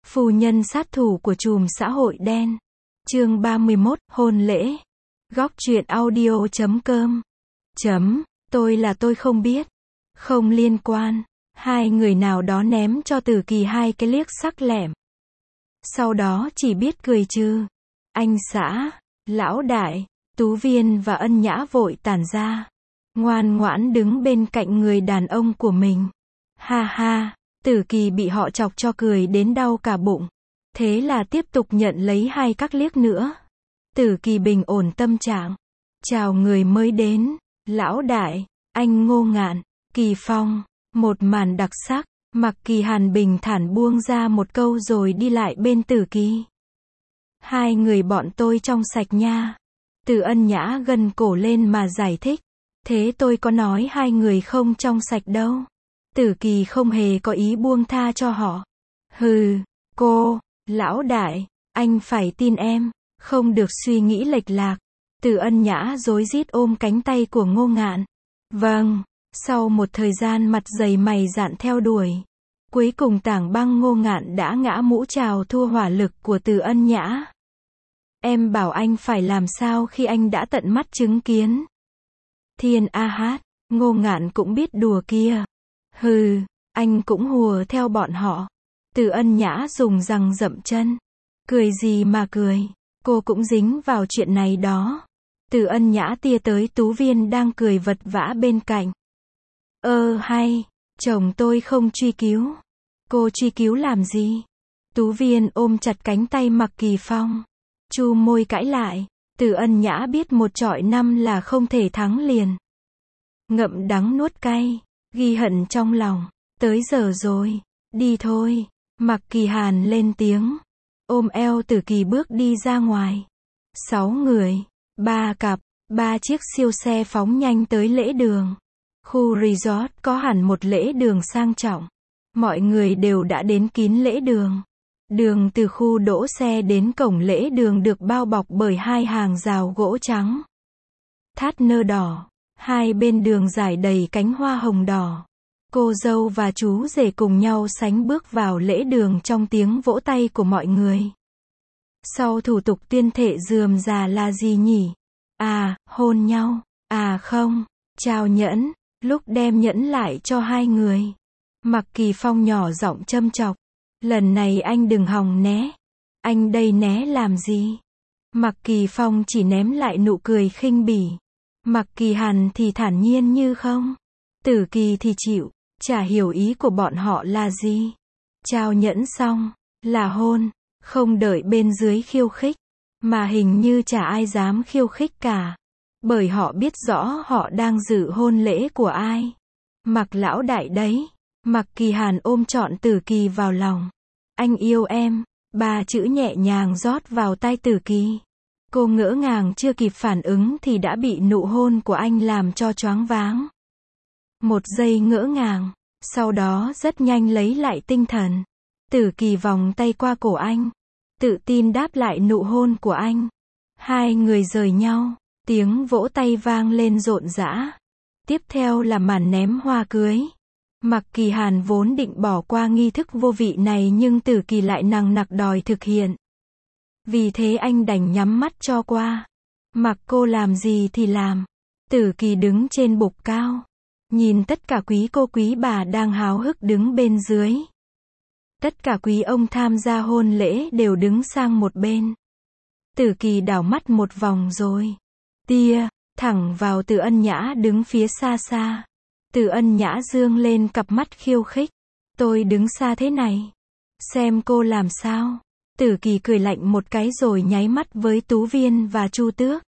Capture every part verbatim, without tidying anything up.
Phu nhân sát thủ của trùm xã hội đen. Chương ba mươi mốt, hôn lễ. Góc truyện audio chấm com. Chấm, tôi là tôi không biết. Không liên quan. Hai người nào đó ném cho Tử Kỳ hai cái liếc sắc lẻm. Sau đó chỉ biết cười trừ. Anh xã, lão đại, Tú Viên và Ân Nhã vội tản ra. Ngoan ngoãn đứng bên cạnh người đàn ông của mình. Ha ha, Tử Kỳ bị họ chọc cho cười đến đau cả bụng. Thế là tiếp tục nhận lấy hai các liếc nữa. Tử Kỳ bình ổn tâm trạng. Chào người mới đến. Lão đại, anh Ngô Ngạn, Kỳ Phong. Một màn đặc sắc. Mặc Kỳ Hàn bình thản buông ra một câu rồi đi lại bên Tử Kỳ. Hai người bọn tôi trong sạch nha. Từ Ân Nhã gân cổ lên mà giải thích. Thế tôi có nói hai người không trong sạch đâu. Tử Kỳ không hề có ý buông tha cho họ. Hừ, cô, lão đại, anh phải tin em, không được suy nghĩ lệch lạc. Từ Ân Nhã rối rít ôm cánh tay của Ngô Ngạn. Vâng, sau một thời gian mặt dày mày dạn theo đuổi. Cuối cùng Tảng Băng Ngô Ngạn đã ngã mũ chào thua hỏa lực của Từ Ân Nhã. Em bảo anh phải làm sao khi anh đã tận mắt chứng kiến. Thiên a hát, Ngô Ngạn cũng biết đùa kia. Hừ, anh cũng hùa theo bọn họ. Từ Ân Nhã dùng răng rậm chân. Cười gì mà cười, cô cũng dính vào chuyện này đó. Từ Ân Nhã tia tới Tú Viên đang cười vật vã bên cạnh. Ơ hay, chồng tôi không truy cứu. Cô truy cứu làm gì? Tú Viên ôm chặt cánh tay Mặc Kỳ Phong. Chu môi cãi lại. Từ Ân Nhã biết một chọi năm là không thể thắng liền. Ngậm đắng nuốt cay, ghi hận trong lòng. Tới giờ rồi, đi thôi. Mặc Kỳ Hàn lên tiếng. Ôm eo Tử Kỳ bước đi ra ngoài. Sáu người, ba cặp, ba chiếc siêu xe phóng nhanh tới lễ đường. Khu resort có hẳn một lễ đường sang trọng. Mọi người đều đã đến kín lễ đường. Đường từ khu đỗ xe đến cổng lễ đường được bao bọc bởi hai hàng rào gỗ trắng. Thát nơ đỏ. Hai bên đường rải đầy cánh hoa hồng đỏ. Cô dâu và chú rể cùng nhau sánh bước vào lễ đường trong tiếng vỗ tay của mọi người. Sau thủ tục tuyên thệ rườm rà là gì nhỉ? À, hôn nhau. À không, trao nhẫn. Lúc đem nhẫn lại cho hai người. Mặc Kỳ Phong nhỏ giọng châm chọc. Lần này anh đừng hòng né. Anh đây né làm gì? Mặc Kỳ Phong chỉ ném lại nụ cười khinh bỉ. Mặc Kỳ Hàn thì thản nhiên như không. Tử Kỳ thì chịu. Chả hiểu ý của bọn họ là gì. Trao nhẫn xong, là hôn. Không đợi bên dưới khiêu khích. Mà hình như chả ai dám khiêu khích cả. Bởi họ biết rõ họ đang dự hôn lễ của ai. Mặc lão đại đấy. Mặc Kỳ Hàn ôm trọn Tử Kỳ vào lòng. Anh yêu em. Ba chữ nhẹ nhàng rót vào tai Tử Kỳ. Cô ngỡ ngàng chưa kịp phản ứng thì đã bị nụ hôn của anh làm cho choáng váng. Một giây ngỡ ngàng. Sau đó rất nhanh lấy lại tinh thần. Tử Kỳ vòng tay qua cổ anh. Tự tin đáp lại nụ hôn của anh. Hai người rời nhau. Tiếng vỗ tay vang lên rộn rã. Tiếp theo là màn ném hoa cưới. Mặc Kỳ Hàn vốn định bỏ qua nghi thức vô vị này nhưng Tử Kỳ lại nằng nặc đòi thực hiện. Vì thế anh đành nhắm mắt cho qua. Mặc cô làm gì thì làm. Tử Kỳ đứng trên bục cao. Nhìn tất cả quý cô quý bà đang háo hức đứng bên dưới. Tất cả quý ông tham gia hôn lễ đều đứng sang một bên. Tử Kỳ đảo mắt một vòng rồi. Tia, thẳng vào Từ Ân Nhã đứng phía xa xa. Từ Ân Nhã dương lên cặp mắt khiêu khích. Tôi đứng xa thế này. Xem cô làm sao. Tử Kỳ cười lạnh một cái rồi nháy mắt với Tú Viên và Chu Tước.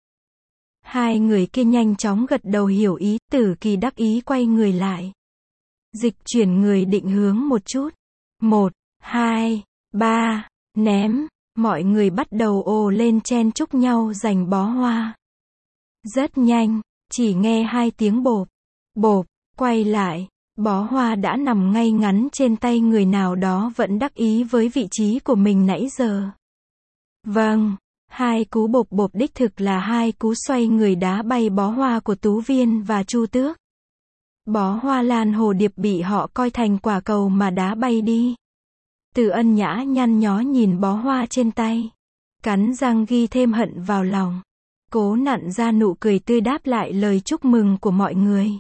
Hai người kia nhanh chóng gật đầu hiểu ý. Tử Kỳ đắc ý quay người lại. Dịch chuyển người định hướng một chút. Một, hai, ba, ném. Mọi người bắt đầu ồ lên chen chúc nhau giành bó hoa. Rất nhanh, chỉ nghe hai tiếng bộp, bộp, quay lại, bó hoa đã nằm ngay ngắn trên tay người nào đó vẫn đắc ý với vị trí của mình nãy giờ. Vâng, hai cú bộp bộp đích thực là hai cú xoay người đá bay bó hoa của Tú Viên và Chu Tước. Bó hoa lan hồ điệp bị họ coi thành quả cầu mà đá bay đi. Từ Ân nhã nhăn nhó nhìn bó hoa trên tay. Cắn răng ghi thêm hận vào lòng. Cố nặn ra nụ cười tươi đáp lại lời chúc mừng của mọi người.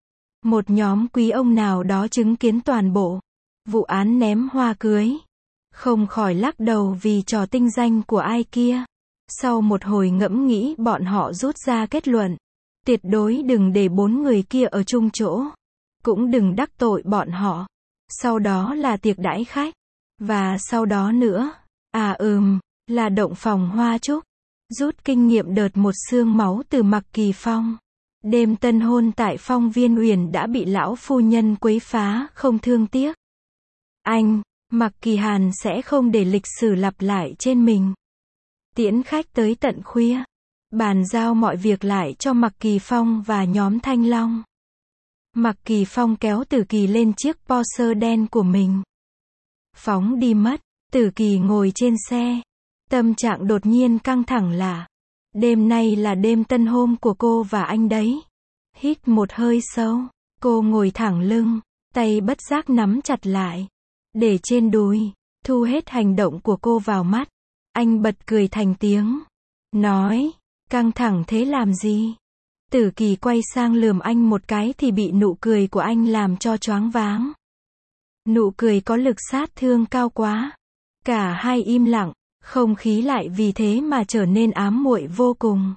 Một nhóm quý ông nào đó chứng kiến toàn bộ vụ án ném hoa cưới. Không khỏi lắc đầu vì trò tinh danh của ai kia. Sau một hồi ngẫm nghĩ bọn họ rút ra kết luận. Tuyệt đối đừng để bốn người kia ở chung chỗ. Cũng đừng đắc tội bọn họ. Sau đó là tiệc đãi khách. Và sau đó nữa, à ừm, là động phòng hoa trúc. Rút kinh nghiệm đợt một xương máu từ Mạc Kỳ Phong. Đêm tân hôn tại Phong Viên Uyển đã bị lão phu nhân quấy phá, không thương tiếc. Anh, Mạc Kỳ Hàn sẽ không để lịch sử lặp lại trên mình. Tiễn khách tới tận khuya. Bàn giao mọi việc lại cho Mạc Kỳ Phong và nhóm Thanh Long. Mạc Kỳ Phong kéo Tử Kỳ lên chiếc Porsche đen của mình. Phóng đi mất. Tử Kỳ ngồi trên xe. Tâm trạng đột nhiên căng thẳng lạ. Đêm nay là đêm tân hôn của cô và anh đấy. Hít một hơi sâu. Cô ngồi thẳng lưng. Tay bất giác nắm chặt lại. Để trên đùi. Thu hết hành động của cô vào mắt. Anh bật cười thành tiếng. Nói. Căng thẳng thế làm gì? Tử Kỳ quay sang lườm anh một cái thì bị nụ cười của anh làm cho choáng váng. Nụ cười có lực sát thương cao quá. Cả hai im lặng. Không khí lại vì thế mà trở nên ám muội vô cùng.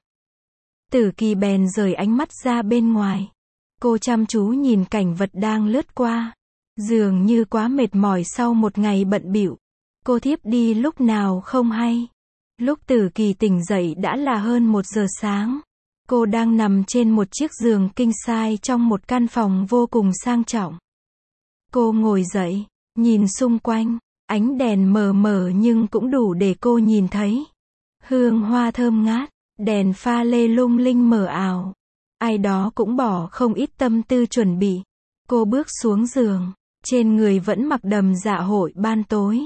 Tử Kỳ bèn rời ánh mắt ra bên ngoài. Cô chăm chú nhìn cảnh vật đang lướt qua. Dường như quá mệt mỏi sau một ngày bận bịu. Cô thiếp đi lúc nào không hay. Lúc Tử Kỳ tỉnh dậy đã là hơn một giờ sáng. Cô đang nằm trên một chiếc giường king size trong một căn phòng vô cùng sang trọng. Cô ngồi dậy, nhìn xung quanh. Ánh đèn mờ mờ nhưng cũng đủ để cô nhìn thấy. Hương hoa thơm ngát, đèn pha lê lung linh mờ ảo. Ai đó cũng bỏ không ít tâm tư chuẩn bị. Cô bước xuống giường, trên người vẫn mặc đầm dạ hội ban tối.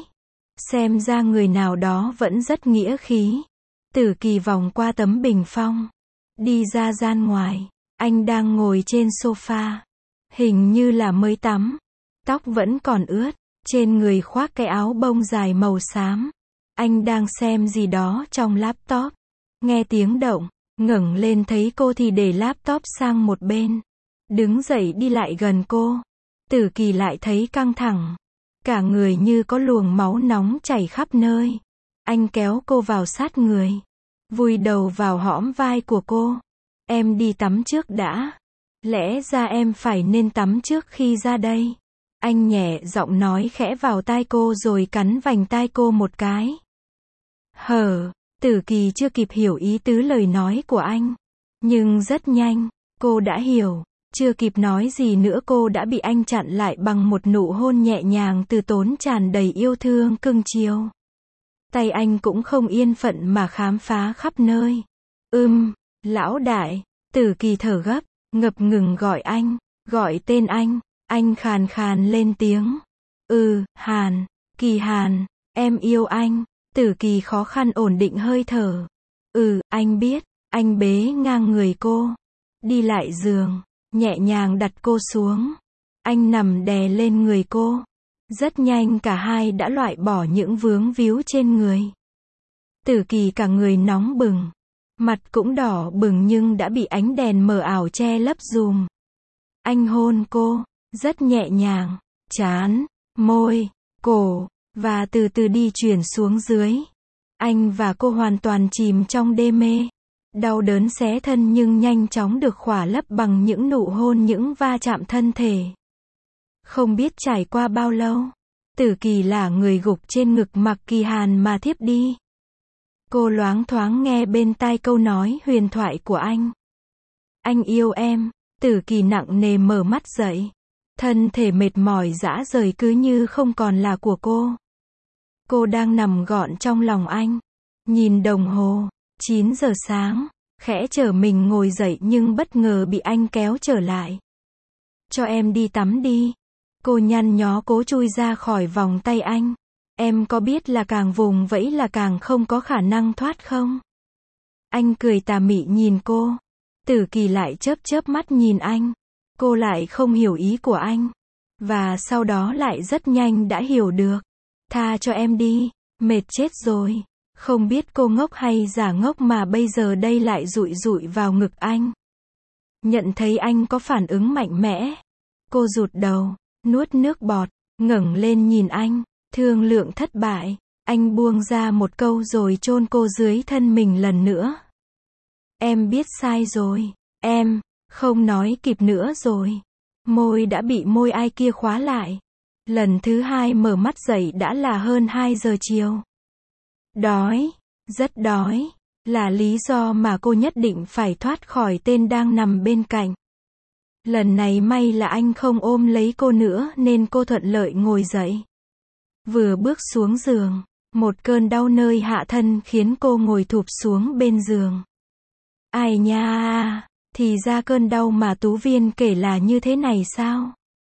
Xem ra người nào đó vẫn rất nghĩa khí. Tử Kỳ vòng qua tấm bình phong. Đi ra gian ngoài, anh đang ngồi trên sofa. Hình như là mới tắm. Tóc vẫn còn ướt. Trên người khoác cái áo bông dài màu xám. Anh đang xem gì đó trong laptop. Nghe tiếng động, ngẩng lên thấy cô thì để laptop sang một bên. Đứng dậy đi lại gần cô. Tử Kỳ lại thấy căng thẳng. Cả người như có luồng máu nóng chảy khắp nơi. Anh kéo cô vào sát người. Vùi đầu vào hõm vai của cô. Em đi tắm trước đã. Lẽ ra em phải nên tắm trước khi ra đây. Anh nhẹ giọng nói khẽ vào tai cô rồi cắn vành tai cô một cái. Hờ, Tử Kỳ chưa kịp hiểu ý tứ lời nói của anh. Nhưng rất nhanh, cô đã hiểu. Chưa kịp nói gì nữa cô đã bị anh chặn lại bằng một nụ hôn nhẹ nhàng từ tốn tràn đầy yêu thương cưng chiều. Tay anh cũng không yên phận mà khám phá khắp nơi. Ưm, lão đại, Tử Kỳ thở gấp, ngập ngừng gọi anh, gọi tên anh. Anh khàn khàn lên tiếng. Ừ, Hàn, Kỳ Hàn, em yêu anh. Tử Kỳ khó khăn ổn định hơi thở. Ừ, anh biết. Anh bế ngang người cô. Đi lại giường, nhẹ nhàng đặt cô xuống. Anh nằm đè lên người cô. Rất nhanh cả hai đã loại bỏ những vướng víu trên người. Tử Kỳ cả người nóng bừng. Mặt cũng đỏ bừng nhưng đã bị ánh đèn mờ ảo che lấp dùm. Anh hôn cô. Rất nhẹ nhàng, trán, môi, cổ, và từ từ đi chuyển xuống dưới. Anh và cô hoàn toàn chìm trong đê mê. Đau đớn xé thân nhưng nhanh chóng được khỏa lấp bằng những nụ hôn, những va chạm thân thể. Không biết trải qua bao lâu, Tử Kỳ là người gục trên ngực Mạc Kỳ Hàn mà thiếp đi. Cô loáng thoáng nghe bên tai câu nói huyền thoại của anh. Anh yêu em. Tử Kỳ nặng nề mở mắt dậy. Thân thể mệt mỏi rã rời cứ như không còn là của cô. Cô đang nằm gọn trong lòng anh. Nhìn đồng hồ, chín giờ sáng, khẽ trở mình ngồi dậy nhưng bất ngờ bị anh kéo trở lại. Cho em đi tắm đi. Cô nhăn nhó cố chui ra khỏi vòng tay anh. Em có biết là càng vùng vẫy là càng không có khả năng thoát không? Anh cười tà mị nhìn cô. Tử Kỳ lại chớp chớp mắt nhìn anh. Cô lại không hiểu ý của anh. Và sau đó lại rất nhanh đã hiểu được. Tha cho em đi, mệt chết rồi. Không biết cô ngốc hay giả ngốc mà bây giờ đây lại dụi dụi vào ngực anh. Nhận thấy anh có phản ứng mạnh mẽ. Cô rụt đầu, nuốt nước bọt, ngẩng lên nhìn anh, thương lượng thất bại. Anh buông ra một câu rồi chôn cô dưới thân mình lần nữa. Em biết sai rồi, em, không nói kịp nữa rồi. Môi đã bị môi ai kia khóa lại. Lần thứ hai mở mắt dậy đã là hơn hai giờ chiều. Đói, rất đói, là lý do mà cô nhất định phải thoát khỏi tên đang nằm bên cạnh. Lần này may là anh không ôm lấy cô nữa nên cô thuận lợi ngồi dậy. Vừa bước xuống giường, một cơn đau nơi hạ thân khiến cô ngồi thụp xuống bên giường. Ai nha, thì ra cơn đau mà Tú Viên kể là như thế này sao?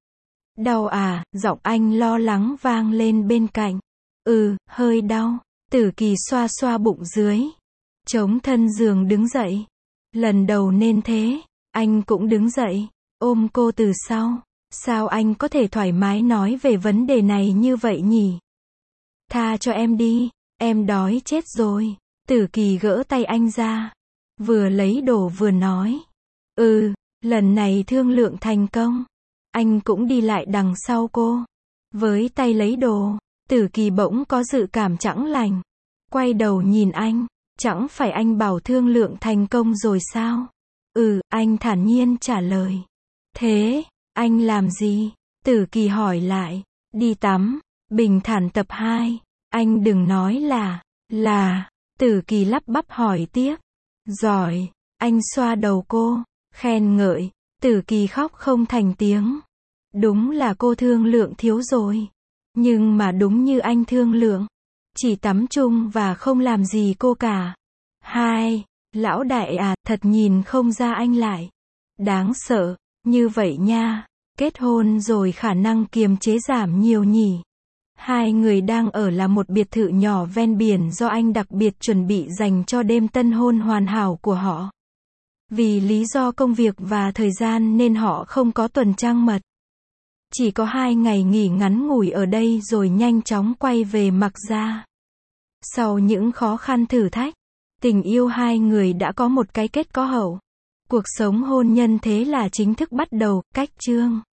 Đau à, giọng anh lo lắng vang lên bên cạnh. Ừ, hơi đau. Tử Kỳ xoa xoa bụng dưới. Chống thân giường đứng dậy. Lần đầu nên thế, anh cũng đứng dậy, ôm cô từ sau. Sao anh có thể thoải mái nói về vấn đề này như vậy nhỉ? Tha cho em đi, em đói chết rồi. Tử Kỳ gỡ tay anh ra. Vừa lấy đồ vừa nói. Ừ, lần này thương lượng thành công. Anh cũng đi lại đằng sau cô. Với tay lấy đồ, Tử Kỳ bỗng có dự cảm chẳng lành. Quay đầu nhìn anh, chẳng phải anh bảo thương lượng thành công rồi sao? Ừ, anh thản nhiên trả lời. Thế, anh làm gì? Tử Kỳ hỏi lại. Đi tắm, bình thản tập hai. Anh đừng nói là, là, Tử Kỳ lắp bắp hỏi tiếp. Giỏi, anh xoa đầu cô, khen ngợi. Tử Kỳ khóc không thành tiếng. Đúng là cô thương lượng thiếu rồi. Nhưng mà đúng như anh thương lượng. Chỉ tắm chung và không làm gì cô cả. Hai, lão đại à, thật nhìn không ra anh lại. Đáng sợ, như vậy nha. Kết hôn rồi khả năng kiềm chế giảm nhiều nhỉ. Hai người đang ở là một biệt thự nhỏ ven biển do anh đặc biệt chuẩn bị dành cho đêm tân hôn hoàn hảo của họ. Vì lý do công việc và thời gian nên họ không có tuần trăng mật. Chỉ có hai ngày nghỉ ngắn ngủi ở đây rồi nhanh chóng quay về Mạc Gia. Sau những khó khăn thử thách, tình yêu hai người đã có một cái kết có hậu. Cuộc sống hôn nhân thế là chính thức bắt đầu, cách chương.